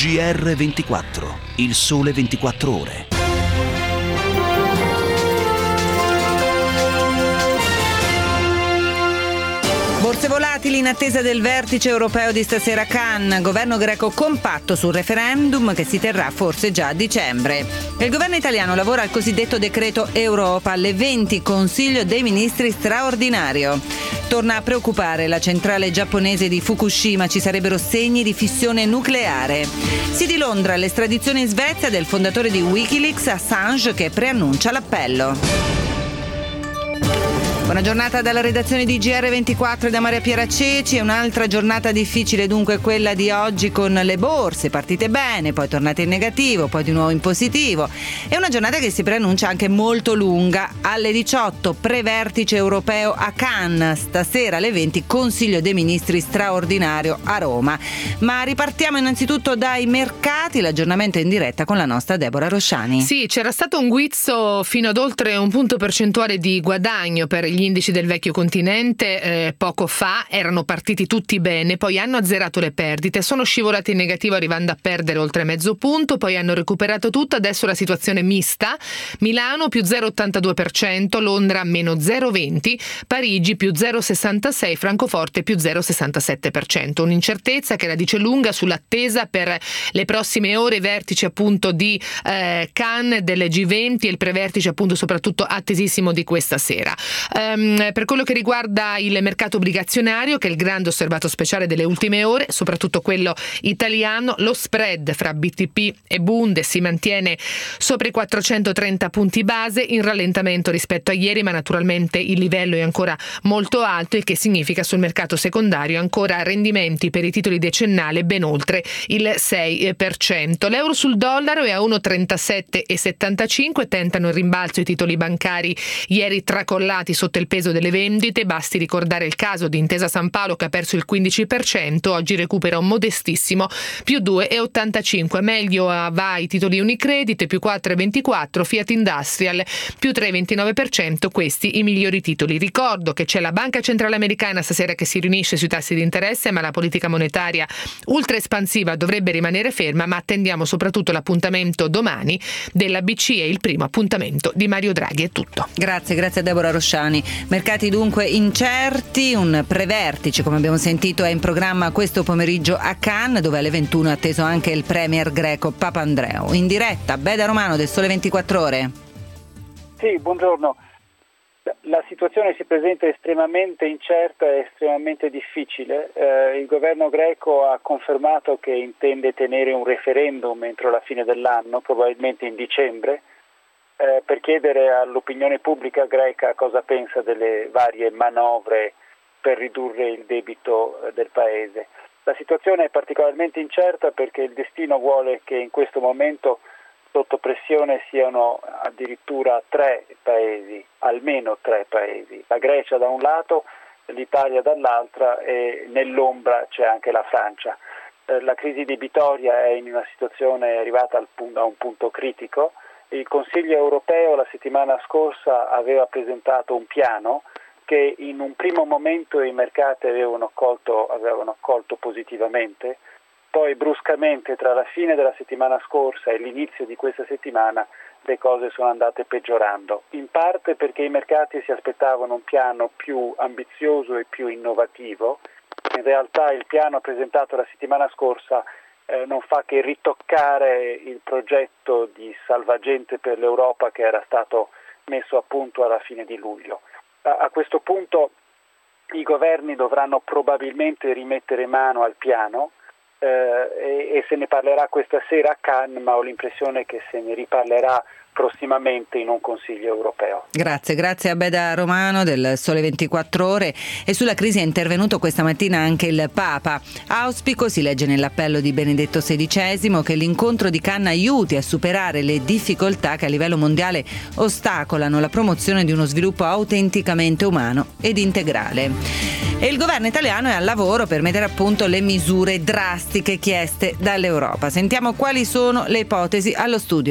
GR24, il sole 24 ore. Borse volatili in attesa del vertice europeo di stasera a Cannes. Governo greco compatto sul referendum che si terrà forse già a dicembre. Il governo italiano lavora al cosiddetto decreto Europa, alle 20 Consiglio dei Ministri straordinario. Torna a preoccupare la centrale giapponese di Fukushima, ci sarebbero segni di fissione nucleare. Si di Londra l'estradizione in Svezia del fondatore di Wikileaks, Assange, che preannuncia l'appello. Buona giornata dalla redazione di GR24 e da Maria Piera Ceci. È un'altra giornata difficile dunque quella di oggi, con le borse partite bene, poi tornate in negativo, poi di nuovo in positivo. È una giornata che si preannuncia anche molto lunga. Alle 18 pre-vertice europeo a Cannes, stasera alle 20 Consiglio dei Ministri straordinario a Roma. Ma ripartiamo innanzitutto dai mercati, l'aggiornamento è in diretta con la nostra Deborah Rosciani. Sì, c'era stato un guizzo fino ad oltre un punto percentuale di guadagno per gli indici del vecchio continente poco fa, erano partiti tutti bene, poi hanno azzerato le perdite, sono scivolati in negativo arrivando a perdere oltre mezzo punto, poi hanno recuperato tutto, adesso la situazione è mista: Milano più 0,82%, Londra meno 0,20%, Parigi più 0,66%, Francoforte più 0,67%. Un'incertezza che la dice lunga sull'attesa per le prossime ore, vertice appunto di Cannes delle G20 e il prevertice appunto soprattutto attesissimo di questa sera. Per quello che riguarda il mercato obbligazionario, che è il grande osservato speciale delle ultime ore, soprattutto quello italiano, lo spread fra BTP e Bund si mantiene sopra i 430 punti base, in rallentamento rispetto a ieri, ma naturalmente il livello è ancora molto alto, il che significa sul mercato secondario ancora rendimenti per i titoli decennali ben oltre il 6%. L'euro sul dollaro è a 1,3775, tentano il rimbalzo i titoli bancari ieri tracollati sotto il peso delle vendite. Basti ricordare il caso di Intesa San Paolo che ha perso il 15%, oggi recupera un modestissimo più 2,85. Meglio va i titoli Unicredit più 4,24, Fiat Industrial più 3,29%, questi i migliori titoli. Ricordo che c'è la Banca Centrale Americana stasera che si riunisce sui tassi di interesse, ma la politica monetaria ultra espansiva dovrebbe rimanere ferma, ma attendiamo soprattutto l'appuntamento domani della BCE, il primo appuntamento di Mario Draghi. È tutto. Grazie a Deborah Rosciani. Mercati dunque incerti, un prevertice come abbiamo sentito è in programma questo pomeriggio a Cannes, dove alle 21 è atteso anche il premier greco Papandreou. In diretta Beda Romano del Sole 24 Ore. Sì, buongiorno. La situazione si presenta estremamente incerta e estremamente difficile. Il governo greco ha confermato che intende tenere un referendum entro la fine dell'anno, probabilmente in dicembre, per chiedere all'opinione pubblica greca cosa pensa delle varie manovre per ridurre il debito del paese. La situazione è particolarmente incerta perché il destino vuole che in questo momento sotto pressione siano addirittura 3 paesi, almeno 3 paesi. La Grecia da un lato, l'Italia dall'altra e nell'ombra c'è anche la Francia. La crisi debitoria è in una situazione arrivata a un punto critico. Il Consiglio europeo la settimana scorsa aveva presentato un piano che in un primo momento i mercati avevano accolto positivamente, poi bruscamente tra la fine della settimana scorsa e l'inizio di questa settimana le cose sono andate peggiorando, in parte perché i mercati si aspettavano un piano più ambizioso e più innovativo. In realtà il piano presentato la settimana scorsa non fa che ritoccare il progetto di salvagente per l'Europa che era stato messo a punto alla fine di luglio. A questo punto i governi dovranno probabilmente rimettere mano al piano e se ne parlerà questa sera a Cannes, ma ho l'impressione che se ne riparlerà prossimamente in un Consiglio europeo. Grazie a Beda Romano del Sole 24 Ore. E sulla crisi è intervenuto questa mattina anche il Papa. Auspico, si legge nell'appello di Benedetto XVI, che l'incontro di Cannes aiuti a superare le difficoltà che a livello mondiale ostacolano la promozione di uno sviluppo autenticamente umano ed integrale. E il governo italiano è al lavoro per mettere a punto le misure drastiche chieste dall'Europa. Sentiamo quali sono le ipotesi allo studio.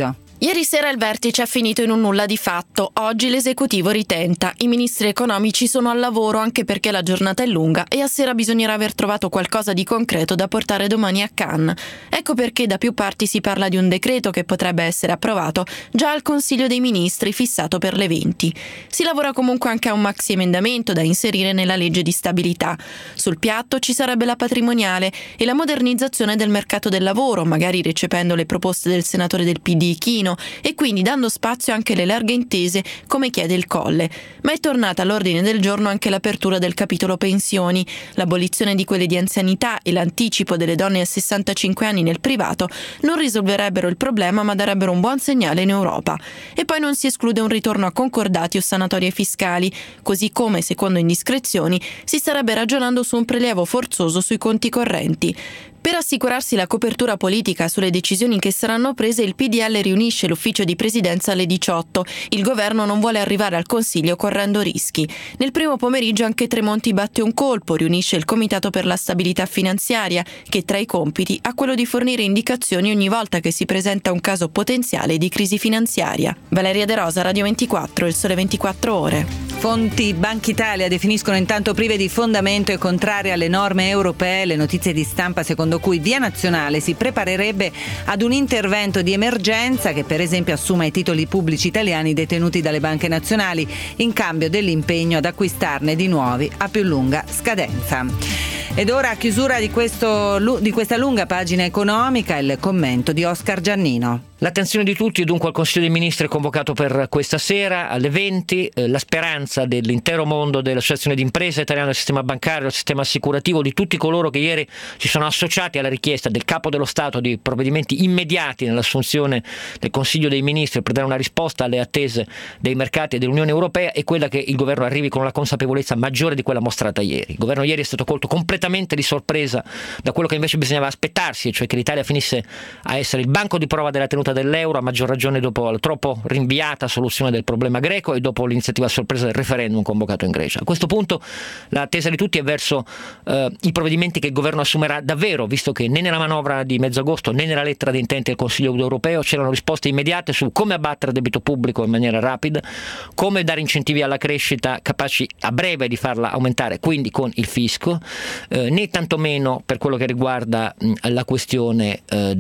Ieri sera il vertice è finito in un nulla di fatto. Oggi l'esecutivo ritenta. I ministri economici sono al lavoro anche perché la giornata è lunga e a sera bisognerà aver trovato qualcosa di concreto da portare domani a Cannes. Ecco perché da più parti si parla di un decreto che potrebbe essere approvato già al Consiglio dei Ministri fissato per le 20. Si lavora comunque anche a un maxi emendamento da inserire nella legge di stabilità. Sul piatto ci sarebbe la patrimoniale e la modernizzazione del mercato del lavoro, magari recependo le proposte del senatore del PD Chino, e quindi dando spazio anche alle larghe intese come chiede il Colle. Ma è tornata all'ordine del giorno anche l'apertura del capitolo pensioni. L'abolizione di quelle di anzianità e l'anticipo delle donne a 65 anni nel privato non risolverebbero il problema ma darebbero un buon segnale in Europa. E poi non si esclude un ritorno a concordati o sanatorie fiscali, così come, secondo indiscrezioni, si starebbe ragionando su un prelievo forzoso sui conti correnti. Per assicurarsi la copertura politica sulle decisioni che saranno prese, il PDL riunisce l'ufficio di presidenza alle 18. Il governo non vuole arrivare al Consiglio correndo rischi. Nel primo pomeriggio anche Tremonti batte un colpo, riunisce il Comitato per la stabilità finanziaria, che tra i compiti ha quello di fornire indicazioni ogni volta che si presenta un caso potenziale di crisi finanziaria. Valeria De Rosa, Radio 24, Il Sole 24 Ore. Fonti Banca Italia definiscono intanto prive di fondamento e contrarie alle norme europee le notizie di stampa secondo cui Via Nazionale si preparerebbe ad un intervento di emergenza che per esempio assuma i titoli pubblici italiani detenuti dalle banche nazionali in cambio dell'impegno ad acquistarne di nuovi a più lunga scadenza. Ed ora, a chiusura di questa lunga pagina economica, il commento di Oscar Giannino. L'attenzione di tutti dunque al Consiglio dei Ministri convocato per questa sera alle 20, la speranza dell'intero mondo dell'associazione di imprese italiane, del sistema bancario, del sistema assicurativo, di tutti coloro che ieri si sono associati alla richiesta del Capo dello Stato di provvedimenti immediati nell'assunzione del Consiglio dei Ministri per dare una risposta alle attese dei mercati e dell'Unione Europea, è quella che il governo arrivi con una consapevolezza maggiore di quella mostrata ieri. Il governo ieri è stato colto completamente di sorpresa da quello che invece bisognava aspettarsi, cioè che l'Italia finisse a essere il banco di prova della tenuta dell'euro, a maggior ragione dopo la troppo rinviata soluzione del problema greco e dopo l'iniziativa a sorpresa del referendum convocato in Grecia. A questo punto l'attesa di tutti è verso i provvedimenti che il governo assumerà davvero, visto che né nella manovra di mezzo agosto né nella lettera di intenti del Consiglio europeo c'erano risposte immediate su come abbattere il debito pubblico in maniera rapida, come dare incentivi alla crescita capaci a breve di farla aumentare, quindi con il fisco, né tantomeno per quello che riguarda la questione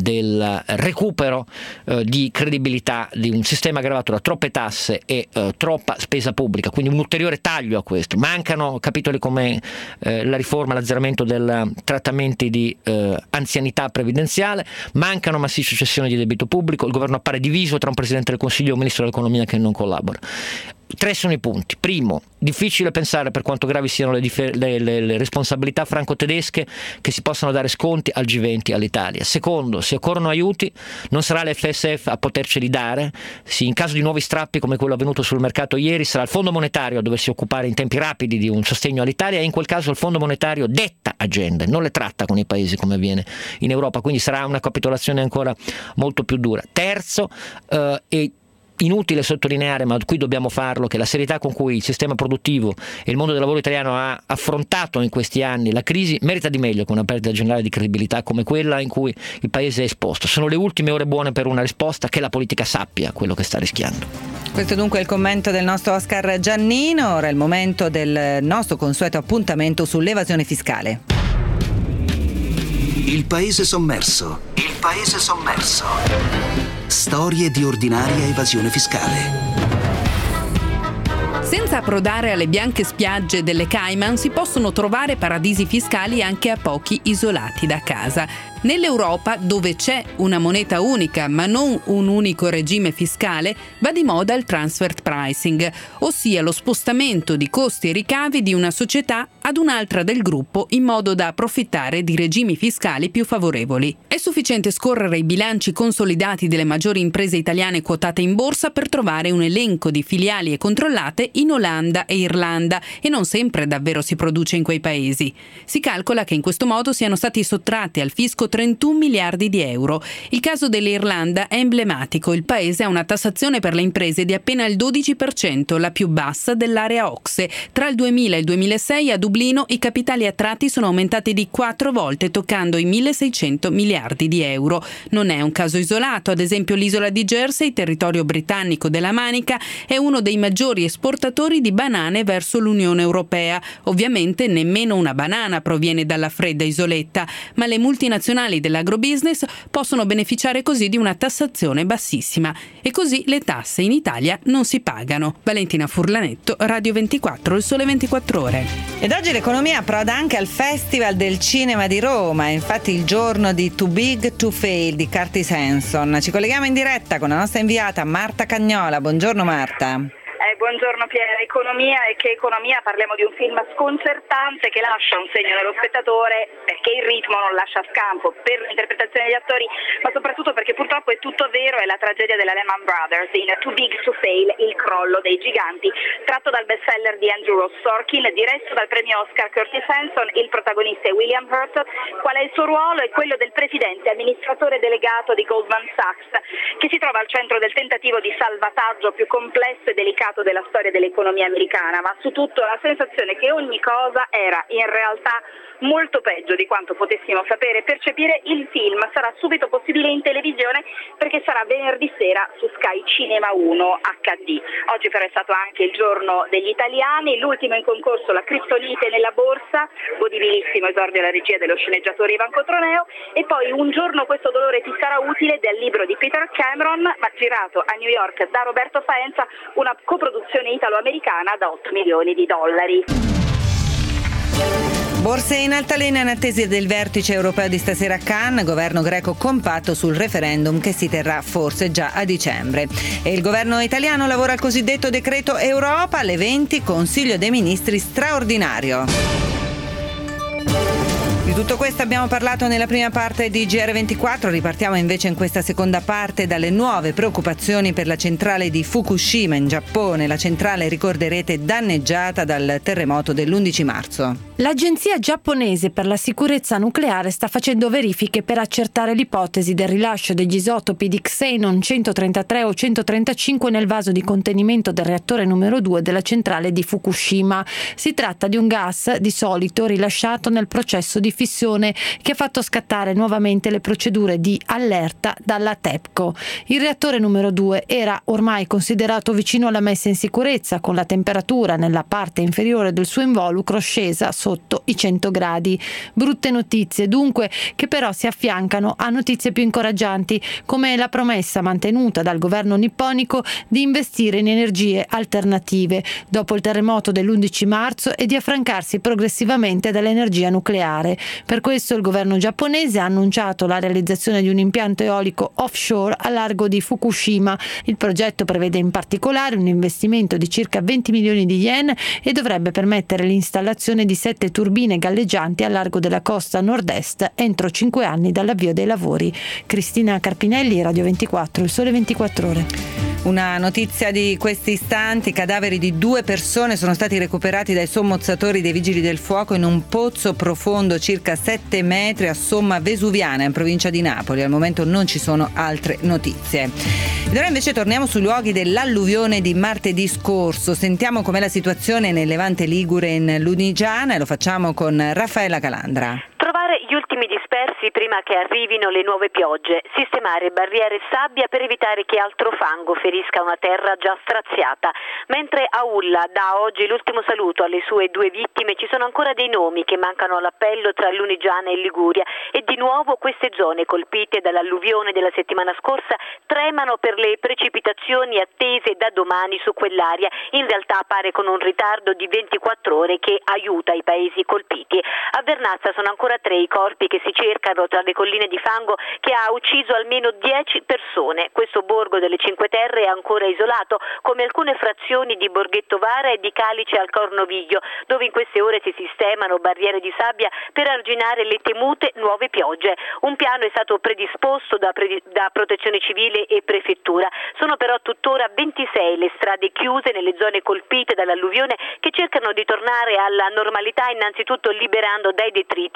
del recupero di credibilità di un sistema aggravato da troppe tasse e troppa spesa pubblica, quindi un ulteriore taglio a questo. Mancano capitoli come la riforma, l'azzeramento dei trattamenti di anzianità previdenziale, mancano massicce cessioni di debito pubblico, il governo appare diviso tra un Presidente del Consiglio e un Ministro dell'Economia che non collabora. 3 sono i punti. Primo, difficile pensare per quanto gravi siano le responsabilità franco-tedesche che si possano dare sconti al G20 all'Italia. Secondo, se occorrono aiuti non sarà l'FSF a poterceli dare, in caso di nuovi strappi come quello avvenuto sul mercato ieri sarà il Fondo Monetario a doversi occupare in tempi rapidi di un sostegno all'Italia e in quel caso il Fondo Monetario detta agende, non le tratta con i paesi come avviene in Europa, quindi sarà una capitolazione ancora molto più dura. Terzo, e inutile sottolineare, ma qui dobbiamo farlo, che la serietà con cui il sistema produttivo e il mondo del lavoro italiano ha affrontato in questi anni la crisi merita di meglio che una perdita generale di credibilità come quella in cui il Paese è esposto. Sono le ultime ore buone per una risposta, che la politica sappia quello che sta rischiando. Questo dunque è il commento del nostro Oscar Giannino. Ora è il momento del nostro consueto appuntamento sull'evasione fiscale. Il Paese sommerso. Il Paese sommerso. Storie di ordinaria evasione fiscale. Senza approdare alle bianche spiagge delle Cayman si possono trovare paradisi fiscali anche a pochi isolati da casa. Nell'Europa, dove c'è una moneta unica ma non un unico regime fiscale, va di moda il transfer pricing, ossia lo spostamento di costi e ricavi di una società ad un'altra del gruppo in modo da approfittare di regimi fiscali più favorevoli. È sufficiente scorrere i bilanci consolidati delle maggiori imprese italiane quotate in borsa per trovare un elenco di filiali e controllate in Olanda e Irlanda, e non sempre davvero si produce in quei paesi. Si calcola che in questo modo siano stati sottratti al fisco 31 miliardi di euro. Il caso dell'Irlanda è emblematico. Il paese ha una tassazione per le imprese di appena il 12%, la più bassa dell'area OCSE. Tra il 2000 e il 2006 ha duplicato Dublino i capitali attratti sono aumentati di 4 volte, toccando i 1.600 miliardi di euro. Non è un caso isolato, ad esempio l'isola di Jersey, territorio britannico della Manica, è uno dei maggiori esportatori di banane verso l'Unione Europea. Ovviamente nemmeno una banana proviene dalla fredda isoletta, ma le multinazionali dell'agrobusiness possono beneficiare così di una tassazione bassissima. E così le tasse in Italia non si pagano. Valentina Furlanetto, Radio 24, Il Sole 24 Ore. Ed oggi l'economia approda anche al Festival del Cinema di Roma, infatti il giorno di Too Big to Fail di Curtis Hanson. Ci colleghiamo in diretta con la nostra inviata Marta Cagnola. Buongiorno Marta. Buongiorno Piera, economia e che economia, parliamo di un film sconcertante che lascia un segno nello spettatore perché il ritmo non lascia scampo per l'interpretazione degli attori, ma soprattutto perché purtroppo è tutto vero, è la tragedia della Lehman Brothers in Too Big to Fail, il crollo dei giganti, tratto dal bestseller di Andrew Ross Sorkin, diretto dal premio Oscar Curtis Hanson. Il protagonista è William Hurt. Qual è il suo ruolo? È quello del presidente amministratore delegato di Goldman Sachs, che si trova al centro del tentativo di salvataggio più complesso e delicato della storia dell'economia americana, ma su tutto la sensazione che ogni cosa era in realtà molto peggio di quanto potessimo sapere e percepire. Il film sarà subito possibile in televisione perché sarà venerdì sera su Sky Cinema 1 HD. Oggi però è stato anche il giorno degli italiani, l'ultimo in concorso La Criptonite nella borsa, godibilissimo esordio alla regia dello sceneggiatore Ivan Cotroneo, e poi Un giorno questo dolore ti sarà utile del libro di Peter Cameron, ma girato a New York da Roberto Faenza, una coproduzione italo-americana da $8 milioni. Borse in altalena in attesa del vertice europeo di stasera a Cannes, governo greco compatto sul referendum che si terrà forse già a dicembre. E il governo italiano lavora al cosiddetto decreto Europa, alle 20 Consiglio dei Ministri straordinario. Di tutto questo abbiamo parlato nella prima parte di GR24, ripartiamo invece in questa seconda parte dalle nuove preoccupazioni per la centrale di Fukushima in Giappone, la centrale, ricorderete, danneggiata dal terremoto dell'11 marzo. L'Agenzia giapponese per la sicurezza nucleare sta facendo verifiche per accertare l'ipotesi del rilascio degli isotopi di Xenon 133 o 135 nel vaso di contenimento del reattore numero 2 della centrale di Fukushima. Si tratta di un gas di solito rilasciato nel processo di fissione che ha fatto scattare nuovamente le procedure di allerta dalla TEPCO. Il reattore numero 2 era ormai considerato vicino alla messa in sicurezza, con la temperatura nella parte inferiore del suo involucro scesa sotto i 100 gradi. Brutte notizie dunque, che però si affiancano a notizie più incoraggianti, come la promessa mantenuta dal governo nipponico di investire in energie alternative dopo il terremoto dell'11 marzo e di affrancarsi progressivamente dall'energia nucleare. Per questo il governo giapponese ha annunciato la realizzazione di un impianto eolico offshore a largo di Fukushima. Il progetto prevede in particolare un investimento di circa 20 milioni di yen e dovrebbe permettere l'installazione di 7 turbine galleggianti a largo della costa nord-est entro 5 anni dall'avvio dei lavori. Cristina Carpinelli, Radio 24, Il Sole 24 Ore. Una notizia di questi istanti: i cadaveri di 2 persone sono stati recuperati dai sommozzatori dei vigili del fuoco in un pozzo profondo circa 7 metri a Somma Vesuviana in provincia di Napoli. Al momento non ci sono altre notizie. Ed ora invece torniamo sui luoghi dell'alluvione di martedì scorso. Sentiamo com'è la situazione nel Levante Ligure in Lunigiana e lo facciamo con Raffaella Calandra. Trovare gli ultimi dispersi prima che arrivino le nuove piogge, sistemare barriere e sabbia per evitare che altro fango ferisca una terra già straziata. Mentre a Ulla dà oggi l'ultimo saluto alle sue 2 vittime, ci sono ancora dei nomi che mancano all'appello tra Lunigiana e Liguria e di nuovo queste zone colpite dall'alluvione della settimana scorsa tremano per le precipitazioni attese da domani su quell'area. In realtà pare con un ritardo di 24 ore che aiuta i paesi colpiti. A Vernazza sono ancora 3 i corpi che si cercano tra le colline di fango che ha ucciso almeno 10 persone. Questo borgo delle Cinque Terre è ancora isolato, come alcune frazioni di Borghetto Vara e di Calice al Cornoviglio, dove in queste ore si sistemano barriere di sabbia per arginare le temute nuove piogge. Un piano è stato predisposto da Protezione Civile e Prefettura. Sono però tuttora 26 le strade chiuse nelle zone colpite dall'alluvione che cercano di tornare alla normalità, innanzitutto liberando dai detriti le strade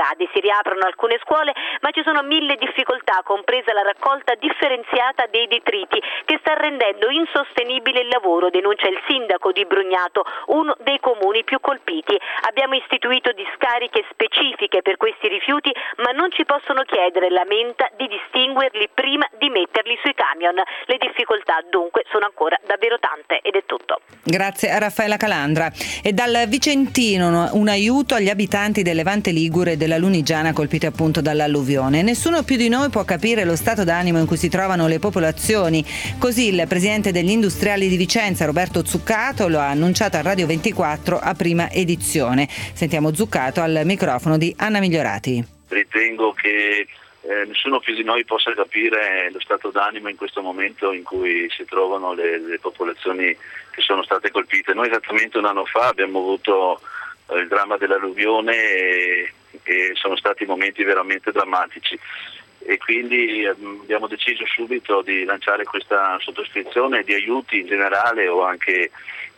accade. Si riaprono alcune scuole, ma ci sono 1000 difficoltà, compresa la raccolta differenziata dei detriti, che sta rendendo insostenibile il lavoro, denuncia il sindaco di Brugnato, uno dei comuni più colpiti. Abbiamo istituito discariche specifiche per questi rifiuti, ma non ci possono chiedere, lamenta, di distinguerli prima di metterli sui camion. Le difficoltà dunque sono ancora davvero tante, ed è tutto. Grazie a Raffaella Calandra. E dal Vicentino un aiuto agli abitanti del Levante Ligure e della Lunigiana colpiti appunto dall'alluvione. Nessuno più di noi può capire lo stato d'animo in cui si trovano le popolazioni. Così il presidente degli industriali di Vicenza, Roberto Zuccato, lo ha annunciato a Radio 24 a prima edizione. Sentiamo Zuccato al microfono di Anna Migliorati. Ritengo che nessuno più di noi possa capire lo stato d'animo in questo momento in cui si trovano le popolazioni che sono state colpite. Noi esattamente un anno fa abbiamo avuto il dramma dell'alluvione e sono stati momenti veramente drammatici, e quindi abbiamo deciso subito di lanciare questa sottoscrizione di aiuti in generale o anche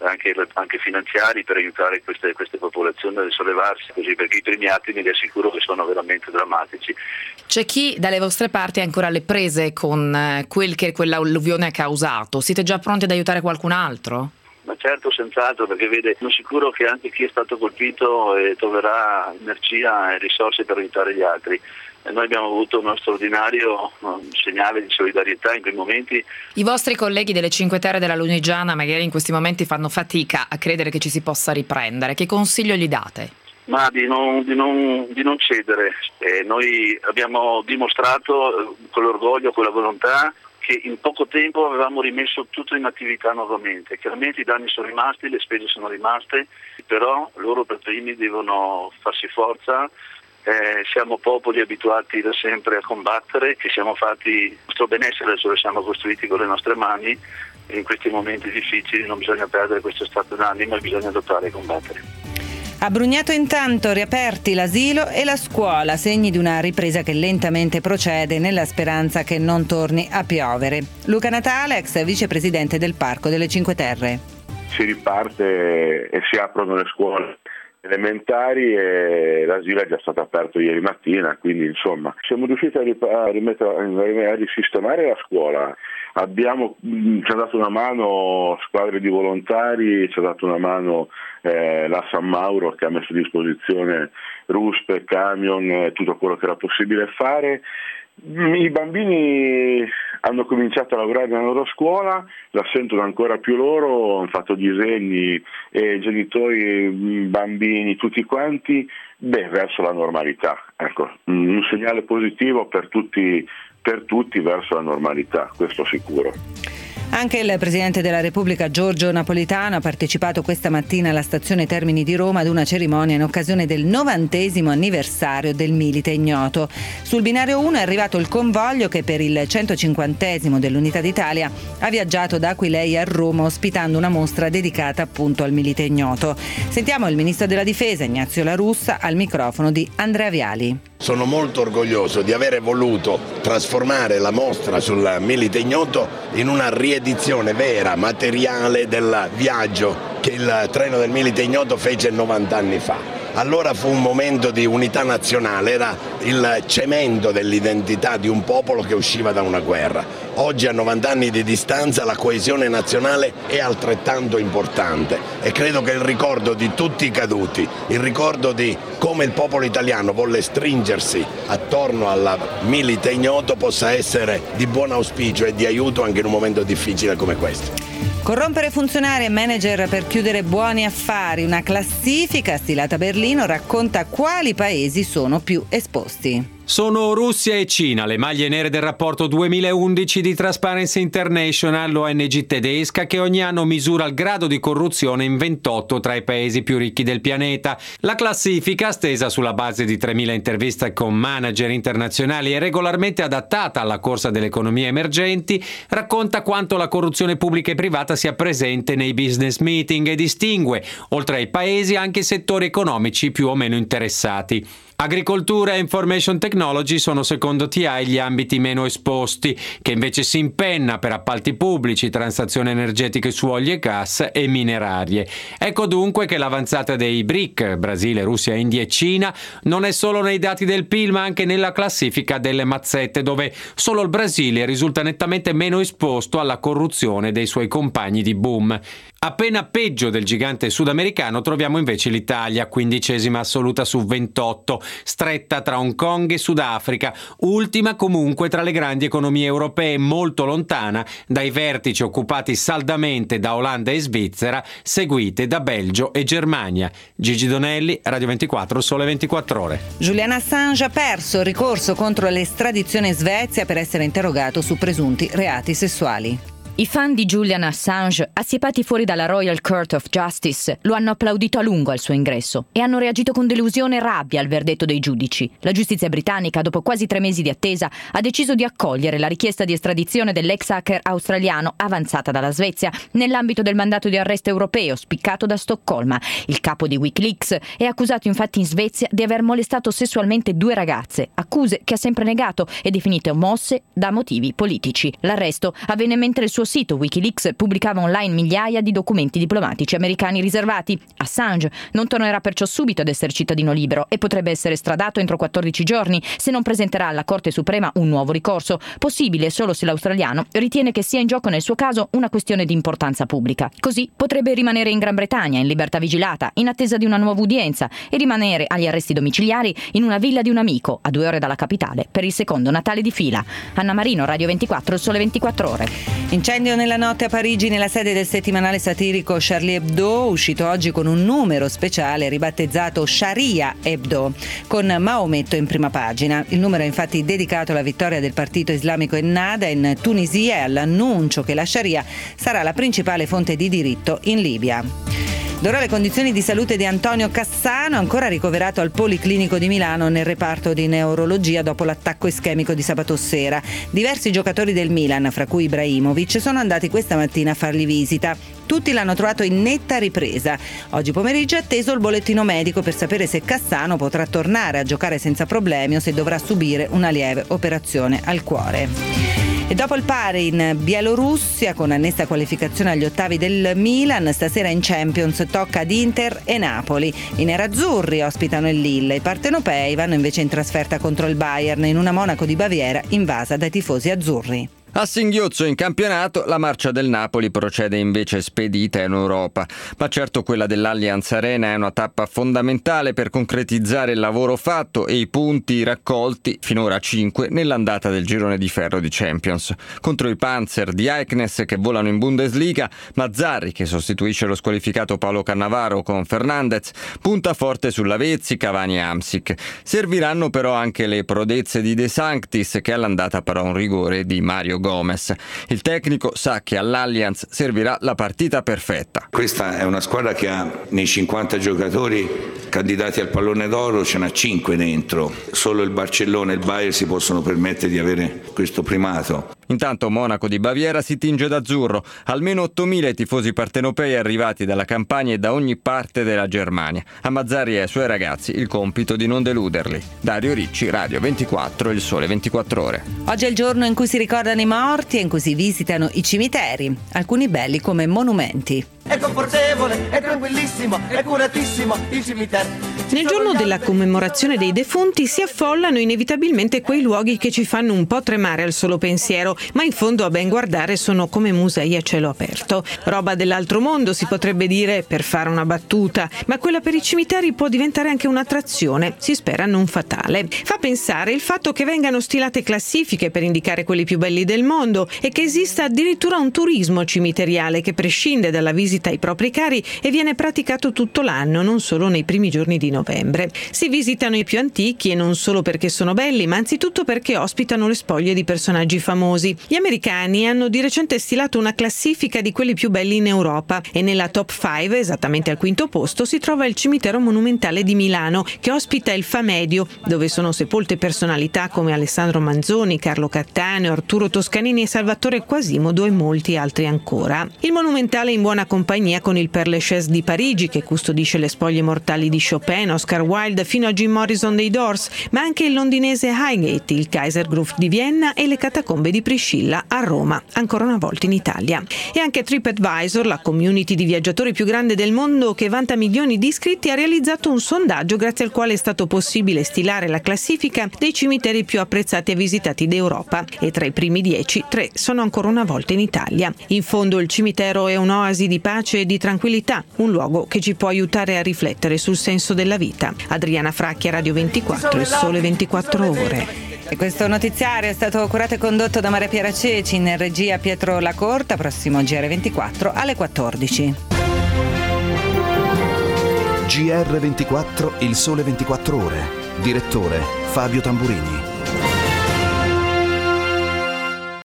finanziari per aiutare queste popolazioni a risollevarsi, così, perché i primi attimi vi assicuro che sono veramente drammatici. C'è chi dalle vostre parti è ancora alle prese con quel che quell'alluvione ha causato. Siete già pronti ad aiutare qualcun altro? Ma certo, senz'altro, perché vede, sono sicuro che anche chi è stato colpito troverà energia e risorse per aiutare gli altri. E noi abbiamo avuto uno straordinario segnale di solidarietà in quei momenti. I vostri colleghi delle Cinque Terre della Lunigiana magari in questi momenti fanno fatica a credere che ci si possa riprendere. Che consiglio gli date? Ma di non cedere. Noi abbiamo dimostrato con l'orgoglio, con la volontà, che in poco tempo avevamo rimesso tutto in attività nuovamente. Chiaramente i danni sono rimasti, le spese sono rimaste, però loro per primi devono farsi forza. Siamo popoli abituati da sempre a combattere, che siamo fatti, il nostro benessere adesso lo siamo costruiti con le nostre mani, e in questi momenti difficili non bisogna perdere questo stato d'animo e bisogna lottare e combattere. A Brugnato intanto riaperti l'asilo e la scuola, segni di una ripresa che lentamente procede nella speranza che non torni a piovere. Luca Natale, ex vicepresidente del Parco delle Cinque Terre. Si riparte e si aprono le scuole elementari e l'asilo è già stato aperto ieri mattina, quindi insomma siamo riusciti a risistemare la scuola. Ci ha dato una mano squadre di volontari, ci ha dato una mano la San Mauro, che ha messo a disposizione ruspe, camion, tutto quello che era possibile fare. I bambini hanno cominciato a lavorare nella loro scuola, la sentono ancora più loro, hanno fatto disegni, genitori, bambini, tutti quanti, verso la normalità. Ecco, un segnale positivo per tutti verso la normalità, questo sicuro. Anche il Presidente della Repubblica Giorgio Napolitano ha partecipato questa mattina alla stazione Termini di Roma ad una cerimonia in occasione del 90° anniversario del Milite Ignoto. Sul binario 1 è arrivato il convoglio che per il 150° dell'Unità d'Italia ha viaggiato da Aquileia a Roma, ospitando una mostra dedicata appunto al Milite Ignoto. Sentiamo il Ministro della Difesa Ignazio La Russa al microfono di Andrea Viali. Sono molto orgoglioso di avere voluto trasformare la mostra sul Milite Ignoto in una riedizione vera, materiale del viaggio che il treno del Milite Ignoto fece 90 anni fa. Allora fu un momento di unità nazionale, era il cemento dell'identità di un popolo che usciva da una guerra. Oggi, a 90 anni di distanza, la coesione nazionale è altrettanto importante e credo che il ricordo di tutti i caduti, il ricordo di come il popolo italiano volle stringersi attorno al Milite Ignoto possa essere di buon auspicio e di aiuto anche in un momento difficile come questo. Corrompere funzionari e manager per chiudere buoni affari. Una classifica stilata a Berlino racconta quali paesi sono più esposti. Sono Russia e Cina, le maglie nere del rapporto 2011 di Transparency International, l'ONG tedesca, che ogni anno misura il grado di corruzione in 28 tra i paesi più ricchi del pianeta. La classifica, stesa sulla base di 3.000 interviste con manager internazionali e regolarmente adattata alla corsa delle economie emergenti, racconta quanto la corruzione pubblica e privata sia presente nei business meeting e distingue, oltre ai paesi, anche i settori economici più o meno interessati. Agricoltura e information technology sono secondo TI gli ambiti meno esposti, che invece si impenna per appalti pubblici, transazioni energetiche su oli e gas e minerarie. Ecco dunque che l'avanzata dei BRIC, Brasile, Russia, India e Cina, non è solo nei dati del PIL ma anche nella classifica delle mazzette, dove solo il Brasile risulta nettamente meno esposto alla corruzione dei suoi compagni di boom. Appena peggio del gigante sudamericano troviamo invece l'Italia, 15ª assoluta su 28, stretta tra Hong Kong e Sudafrica, ultima comunque tra le grandi economie europee, molto lontana dai vertici occupati saldamente da Olanda e Svizzera, seguite da Belgio e Germania. Gigi Donelli, Radio 24, Sole 24 Ore. Julian Assange ha perso il ricorso contro l'estradizione in Svezia per essere interrogato su presunti reati sessuali. I fan di Julian Assange, assiepati fuori dalla Royal Court of Justice, lo hanno applaudito a lungo al suo ingresso e hanno reagito con delusione e rabbia al verdetto dei giudici. La giustizia britannica, dopo quasi 3 mesi di attesa, ha deciso di accogliere la richiesta di estradizione dell'ex hacker australiano avanzata dalla Svezia nell'ambito del mandato di arresto europeo spiccato da Stoccolma. Il capo di Wikileaks è accusato infatti in Svezia di aver molestato sessualmente 2 ragazze, accuse che ha sempre negato e definite mosse da motivi politici. L'arresto avvenne mentre il suo sito Wikileaks pubblicava online migliaia di documenti diplomatici americani riservati. Assange non tornerà perciò subito ad essere cittadino libero e potrebbe essere estradato entro 14 giorni se non presenterà alla Corte Suprema un nuovo ricorso, possibile solo se l'australiano ritiene che sia in gioco nel suo caso una questione di importanza pubblica. Così potrebbe rimanere in Gran Bretagna in libertà vigilata, in attesa di una nuova udienza, e rimanere agli arresti domiciliari in una villa di un amico a 2 ore dalla capitale per il secondo Natale di fila. Anna Marino, Radio 24, il Sole 24 Ore. Incendio nella notte a Parigi nella sede del settimanale satirico Charlie Hebdo, uscito oggi con un numero speciale ribattezzato Sharia Hebdo, con Maometto in prima pagina. Il numero è infatti dedicato alla vittoria del partito islamico Ennahda in Tunisia e all'annuncio che la Sharia sarà la principale fonte di diritto in Libia. D'ora le condizioni di salute di Antonio Cassano, ancora ricoverato al Policlinico di Milano nel reparto di neurologia dopo l'attacco ischemico di sabato sera. Diversi giocatori del Milan, fra cui Ibrahimovic, sono andati questa mattina a fargli visita. Tutti l'hanno trovato in netta ripresa. Oggi pomeriggio è atteso il bollettino medico per sapere se Cassano potrà tornare a giocare senza problemi o se dovrà subire una lieve operazione al cuore. E dopo il pari in Bielorussia, con annessa qualificazione agli ottavi del Milan, stasera in Champions tocca ad Inter e Napoli. I nerazzurri ospitano il Lille, i partenopei vanno invece in trasferta contro il Bayern in una Monaco di Baviera invasa dai tifosi azzurri. A singhiozzo in campionato la marcia del Napoli procede invece spedita in Europa, ma certo quella dell'Allianz Arena è una tappa fondamentale per concretizzare il lavoro fatto e i punti raccolti, finora 5, nell'andata del girone di ferro di Champions. Contro i Panzer di Aiknes che volano in Bundesliga, Mazzarri che sostituisce lo squalificato Paolo Cannavaro con Fernandez, punta forte sulla Vezzi, Cavani e Hamsik. Serviranno però anche le prodezze di De Sanctis che all'andata però un rigore di Mario Gomez. Il tecnico sa che all'Allianz servirà la partita perfetta. Questa è una squadra che ha nei 50 giocatori candidati al pallone d'oro, ce n'ha 5 dentro. Solo il Barcellona e il Bayern si possono permettere di avere questo primato. Intanto Monaco di Baviera si tinge d'azzurro, almeno 8.000 i tifosi partenopei arrivati dalla Campania e da ogni parte della Germania. A Mazzarri e ai suoi ragazzi il compito di non deluderli. Dario Ricci, Radio 24, il Sole 24 Ore. Oggi è il giorno in cui si ricordano i morti e in cui si visitano i cimiteri, alcuni belli come monumenti. È confortevole, è tranquillissimo, è curatissimo il cimitero. Nel giorno della commemorazione dei defunti si affollano inevitabilmente quei luoghi che ci fanno un po' tremare al solo pensiero, ma in fondo a ben guardare sono come musei a cielo aperto. Roba dell'altro mondo si potrebbe dire per fare una battuta, ma quella per i cimiteri può diventare anche un'attrazione, si spera non fatale. Fa pensare il fatto che vengano stilate classifiche per indicare quelli più belli del mondo e che esista addirittura un turismo cimiteriale che prescinde dalla visita ai propri cari e viene praticato tutto l'anno, non solo nei primi giorni di novembre. Si visitano i più antichi e non solo perché sono belli, ma anzitutto perché ospitano le spoglie di personaggi famosi. Gli americani hanno di recente stilato una classifica di quelli più belli in Europa e nella top 5, esattamente al 5° posto, si trova il cimitero monumentale di Milano, che ospita il Famedio, dove sono sepolte personalità come Alessandro Manzoni, Carlo Cattaneo, Arturo Toscanini e Salvatore Quasimodo e molti altri ancora. Il monumentale in buona compagnia compagnia con il Père Lachaise di Parigi, che custodisce le spoglie mortali di Chopin, Oscar Wilde, fino a Jim Morrison dei Doors, ma anche il londinese Highgate, il Kaisergruft di Vienna e le catacombe di Priscilla a Roma, ancora una volta in Italia. E anche TripAdvisor, la community di viaggiatori più grande del mondo che vanta milioni di iscritti, ha realizzato un sondaggio grazie al quale è stato possibile stilare la classifica dei cimiteri più apprezzati e visitati d'Europa. E tra i primi 10, 3 sono ancora una volta in Italia. In fondo il cimitero è un'oasi di pace e di tranquillità, un luogo che ci può aiutare a riflettere sul senso della vita. Adriana Fracchia, Radio 24, Il Sole 24 Ore. E questo notiziario è stato curato e condotto da Maria Piera Ceci, in regia Pietro Lacorta. Prossimo GR24 alle 14. GR24, Il Sole 24 Ore. Direttore Fabio Tamburini.